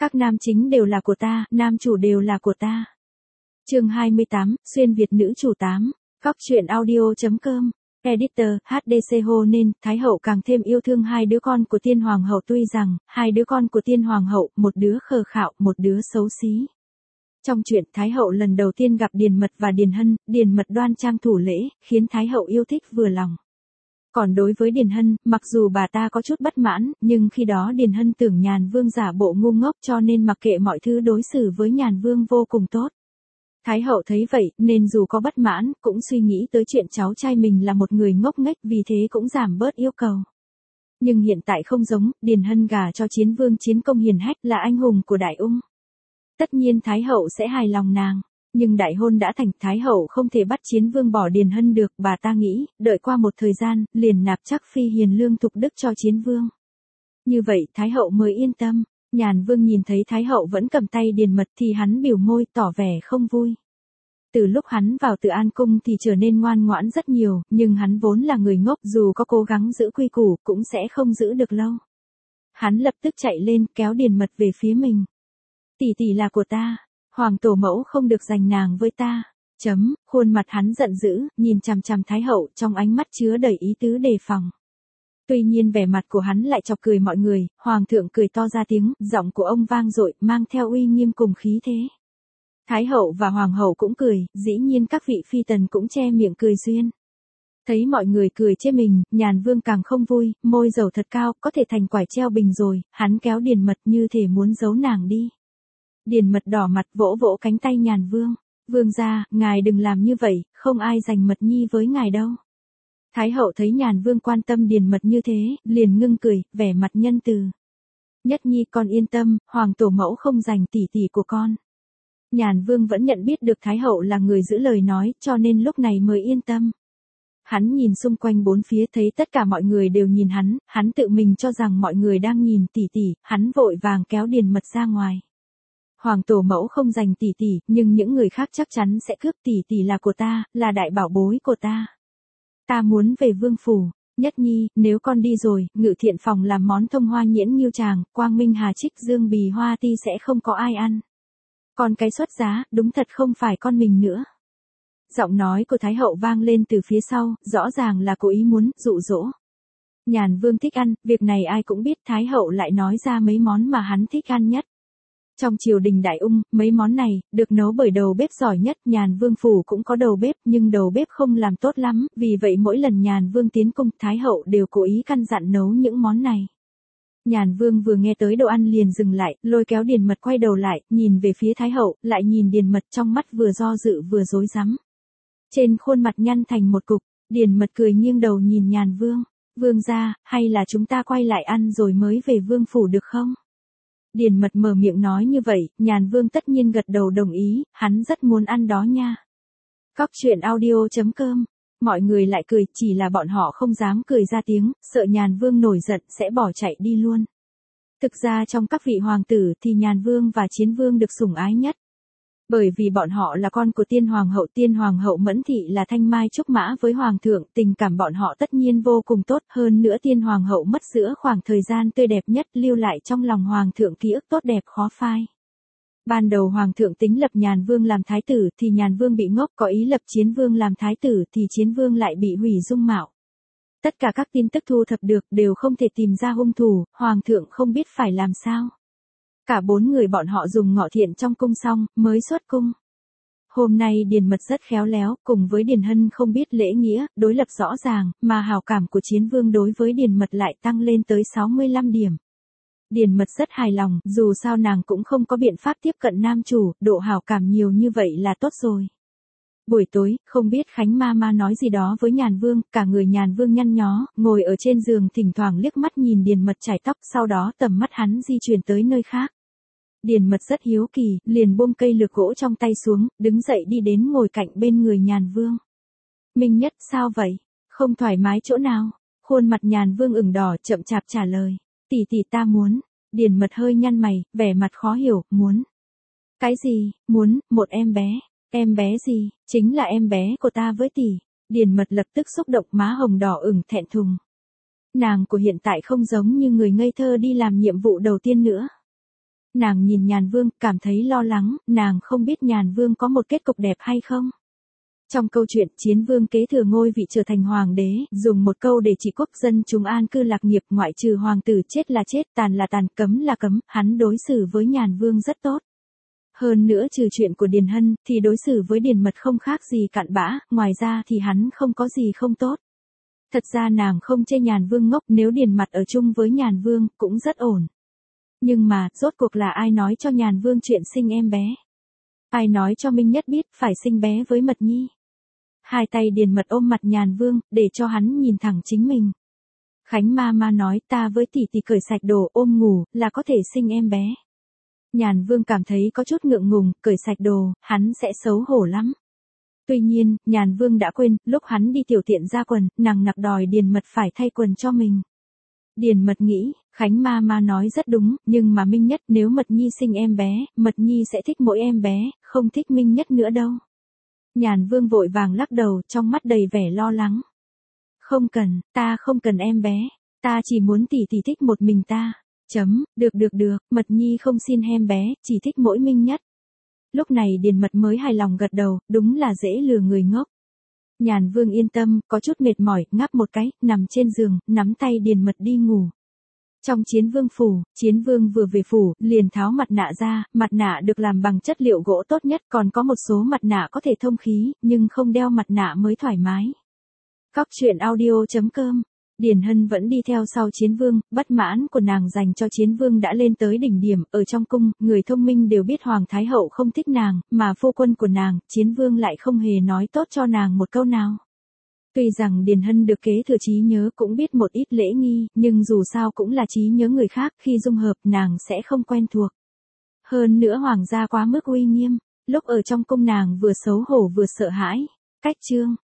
Các nam chính đều là của ta, nam chủ đều là của ta. Chương 28, xuyên Việt nữ chủ 8. Góc truyện audio.com. Editor, HDC Hô nên, Thái hậu càng thêm yêu thương hai đứa con của tiên hoàng hậu, tuy rằng, hai đứa con của tiên hoàng hậu, một đứa khờ khạo, một đứa xấu xí. Trong chuyện Thái hậu lần đầu tiên gặp Điền Mật và Điền Mật đoan trang thủ lễ, khiến Thái hậu yêu thích vừa lòng. Còn đối với Điền Hân, mặc dù bà ta có chút bất mãn, nhưng khi đó Điền Hân tưởng Nhàn Vương giả bộ ngu ngốc cho nên mặc kệ mọi thứ, đối xử với Nhàn Vương vô cùng tốt. Thái hậu thấy vậy, nên dù có bất mãn, cũng suy nghĩ tới chuyện cháu trai mình là một người ngốc nghếch, vì thế cũng giảm bớt yêu cầu. Nhưng hiện tại không giống, Điền Hân gả cho Chiến Vương chiến công hiển hách, là anh hùng của Đại Ung. Tất nhiên Thái hậu sẽ hài lòng nàng. Nhưng đại hôn đã thành, Thái hậu không thể bắt Chiến Vương bỏ Điền Hân được, bà ta nghĩ, đợi qua một thời gian, liền nạp chắc phi hiền lương thục đức cho Chiến Vương. Như vậy Thái hậu mới yên tâm. Nhàn Vương nhìn thấy Thái hậu vẫn cầm tay Điền Mật thì hắn biểu môi tỏ vẻ không vui. Từ lúc hắn vào Từ An Cung thì trở nên ngoan ngoãn rất nhiều, nhưng hắn vốn là người ngốc, dù có cố gắng giữ quy củ, cũng sẽ không giữ được lâu. Hắn lập tức chạy lên, kéo Điền Mật về phía mình. Tỷ tỷ là của ta. Hoàng tổ mẫu không được giành nàng với ta. Khuôn mặt hắn giận dữ, nhìn chằm chằm Thái hậu, trong ánh mắt chứa đầy ý tứ đề phòng. Tuy nhiên vẻ mặt của hắn lại chọc cười mọi người, hoàng thượng cười to ra tiếng, giọng của ông vang dội, mang theo uy nghiêm cùng khí thế. Thái hậu và hoàng hậu cũng cười, dĩ nhiên các vị phi tần cũng che miệng cười duyên. Thấy mọi người cười chê mình, Nhàn Vương càng không vui, môi dầu thật cao, có thể thành quải treo bình rồi, hắn kéo Điền Mật như thể muốn giấu nàng đi. Điền Mật đỏ mặt vỗ vỗ cánh tay Nhàn Vương. Vương gia, ngài đừng làm như vậy, không ai giành Mật nhi với ngài đâu. Thái hậu thấy Nhàn Vương quan tâm Điền Mật như thế, liền ngưng cười, vẻ mặt nhân từ. Nhất nhi con yên tâm, hoàng tổ mẫu không giành tỷ tỷ của con. Nhàn Vương vẫn nhận biết được Thái hậu là người giữ lời nói, cho nên lúc này mới yên tâm. Hắn nhìn xung quanh bốn phía thấy tất cả mọi người đều nhìn hắn tự mình cho rằng mọi người đang nhìn tỷ tỷ, hắn vội vàng kéo Điền Mật ra ngoài. Hoàng tổ mẫu không giành tỷ tỷ, nhưng những người khác chắc chắn sẽ cướp, tỷ tỷ là của ta, là đại bảo bối của ta. Ta muốn về vương phủ. Nhất nhi, nếu con đi rồi, Ngự Thiện phòng làm món thông hoa nhuyễn ngưu tràng, Quang Minh Hà Trích Dương Bì Hoa Ti sẽ không có ai ăn. Còn cái xuất giá, đúng thật không phải con mình nữa. Giọng nói của Thái hậu vang lên từ phía sau, rõ ràng là cố ý muốn dụ dỗ. Nhàn Vương thích ăn, việc này ai cũng biết, Thái hậu lại nói ra mấy món mà hắn thích ăn nhất. Trong triều đình Đại Ung, mấy món này, được nấu bởi đầu bếp giỏi nhất, Nhàn Vương phủ cũng có đầu bếp, nhưng đầu bếp không làm tốt lắm, vì vậy mỗi lần Nhàn Vương tiến cung, Thái hậu đều cố ý căn dặn nấu những món này. Nhàn Vương vừa nghe tới đồ ăn liền dừng lại, lôi kéo Điền Mật quay đầu lại, nhìn về phía Thái hậu, lại nhìn Điền Mật, trong mắt vừa do dự vừa rối rắm. Trên khuôn mặt nhăn thành một cục, Điền Mật cười nghiêng đầu nhìn Nhàn Vương. Vương gia, hay là chúng ta quay lại ăn rồi mới về vương phủ được không? Điền Mật mở miệng nói như vậy, Nhàn Vương tất nhiên gật đầu đồng ý, hắn rất muốn ăn đó nha. Góc truyện audio.com. Mọi người lại cười, chỉ là bọn họ không dám cười ra tiếng, sợ Nhàn Vương nổi giận sẽ bỏ chạy đi luôn. Thực ra trong các vị hoàng tử thì Nhàn Vương và Chiến Vương được sủng ái nhất. Bởi vì bọn họ là con của tiên hoàng hậu Mẫn Thị là thanh mai trúc mã với hoàng thượng, tình cảm bọn họ tất nhiên vô cùng tốt, hơn nữa tiên hoàng hậu mất giữa khoảng thời gian tươi đẹp nhất, lưu lại trong lòng hoàng thượng ký ức tốt đẹp khó phai. Ban đầu hoàng thượng tính lập Nhàn Vương làm thái tử thì Nhàn Vương bị ngốc, có ý lập Chiến Vương làm thái tử thì Chiến Vương lại bị hủy dung mạo. Tất cả các tin tức thu thập được đều không thể tìm ra hung thủ, hoàng thượng không biết phải làm sao. Cả 4 người bọn họ dùng ngọ thiện trong cung xong, mới xuất cung. Hôm nay Điền Mật rất khéo léo, cùng với Điền Hân không biết lễ nghĩa, đối lập rõ ràng, mà hào cảm của Chiến Vương đối với Điền Mật lại tăng lên tới 65 điểm. Điền Mật rất hài lòng, dù sao nàng cũng không có biện pháp tiếp cận nam chủ, độ hào cảm nhiều như vậy là tốt rồi. Buổi tối, không biết Khánh Mama nói gì đó với Nhàn Vương, cả người Nhàn Vương nhăn nhó, ngồi ở trên giường thỉnh thoảng liếc mắt nhìn Điền Mật chải tóc, sau đó tầm mắt hắn di chuyển tới nơi khác. Điền Mật rất hiếu kỳ, liền buông cây lược gỗ trong tay xuống, đứng dậy đi đến ngồi cạnh bên người Nhàn Vương. Minh Nhất, sao vậy? Không thoải mái chỗ nào? Khuôn mặt Nhàn Vương ửng đỏ, chậm chạp trả lời. Tỷ tỷ ta muốn. Điền Mật hơi nhăn mày, vẻ mặt khó hiểu, muốn. Cái gì? Muốn, một em bé. Em bé gì? Chính là em bé của ta với tỷ. Điền Mật lập tức xúc động, má hồng đỏ ửng thẹn thùng. Nàng của hiện tại không giống như người ngây thơ đi làm nhiệm vụ đầu tiên nữa. Nàng nhìn Nhàn Vương, cảm thấy lo lắng, nàng không biết Nhàn Vương có một kết cục đẹp hay không. Trong câu chuyện, Chiến Vương kế thừa ngôi vị trở thành hoàng đế, dùng một câu để chỉ quốc dân chúng an cư lạc nghiệp, ngoại trừ hoàng tử chết là chết, tàn là tàn, cấm là cấm, hắn đối xử với Nhàn Vương rất tốt. Hơn nữa trừ chuyện của Điền Hân, thì đối xử với Điền Mật không khác gì cặn bã, ngoài ra thì hắn không có gì không tốt. Thật ra nàng không chê Nhàn Vương ngốc, nếu Điền Mật ở chung với Nhàn Vương, cũng rất ổn. Nhưng mà, rốt cuộc là ai nói cho Nhàn Vương chuyện sinh em bé? Ai nói cho Minh Nhất biết phải sinh bé với Mật Nhi? Hai tay Điền Mật ôm mặt Nhàn Vương, để cho hắn nhìn thẳng chính mình. Khánh ma nói ta với tỷ tỷ cởi sạch đồ ôm ngủ, là có thể sinh em bé. Nhàn Vương cảm thấy có chút ngượng ngùng, cởi sạch đồ, hắn sẽ xấu hổ lắm. Tuy nhiên, Nhàn Vương đã quên, lúc hắn đi tiểu tiện ra quần, nàng nặc đòi Điền Mật phải thay quần cho mình. Điền Mật nghĩ, Khánh ma nói rất đúng, nhưng mà Minh Nhất nếu Mật Nhi sinh em bé, Mật Nhi sẽ thích mỗi em bé, không thích Minh Nhất nữa đâu. Nhàn Vương vội vàng lắc đầu, trong mắt đầy vẻ lo lắng. Không cần, ta không cần em bé, ta chỉ muốn tỷ tỷ thích một mình ta. Được, Mật Nhi không xin em bé, chỉ thích mỗi Minh Nhất. Lúc này Điền Mật mới hài lòng gật đầu, đúng là dễ lừa người ngốc. Nhàn Vương yên tâm, có chút mệt mỏi, ngáp một cái, nằm trên giường, nắm tay Điền Mật đi ngủ. Trong Chiến Vương phủ, Chiến Vương vừa về phủ, liền tháo mặt nạ ra, mặt nạ được làm bằng chất liệu gỗ tốt nhất, còn có một số mặt nạ có thể thông khí, nhưng không đeo mặt nạ mới thoải mái. Góc truyện audio.com. Điền Hân vẫn đi theo sau Chiến Vương, bất mãn của nàng dành cho Chiến Vương đã lên tới đỉnh điểm, ở trong cung, người thông minh đều biết Hoàng Thái Hậu không thích nàng, mà phu quân của nàng, Chiến Vương lại không hề nói tốt cho nàng một câu nào. Tuy rằng Điền Hân được kế thừa trí nhớ cũng biết một ít lễ nghi, nhưng dù sao cũng là trí nhớ người khác, khi dung hợp nàng sẽ không quen thuộc. Hơn nữa hoàng gia quá mức uy nghiêm, lúc ở trong cung nàng vừa xấu hổ vừa sợ hãi. Cách chương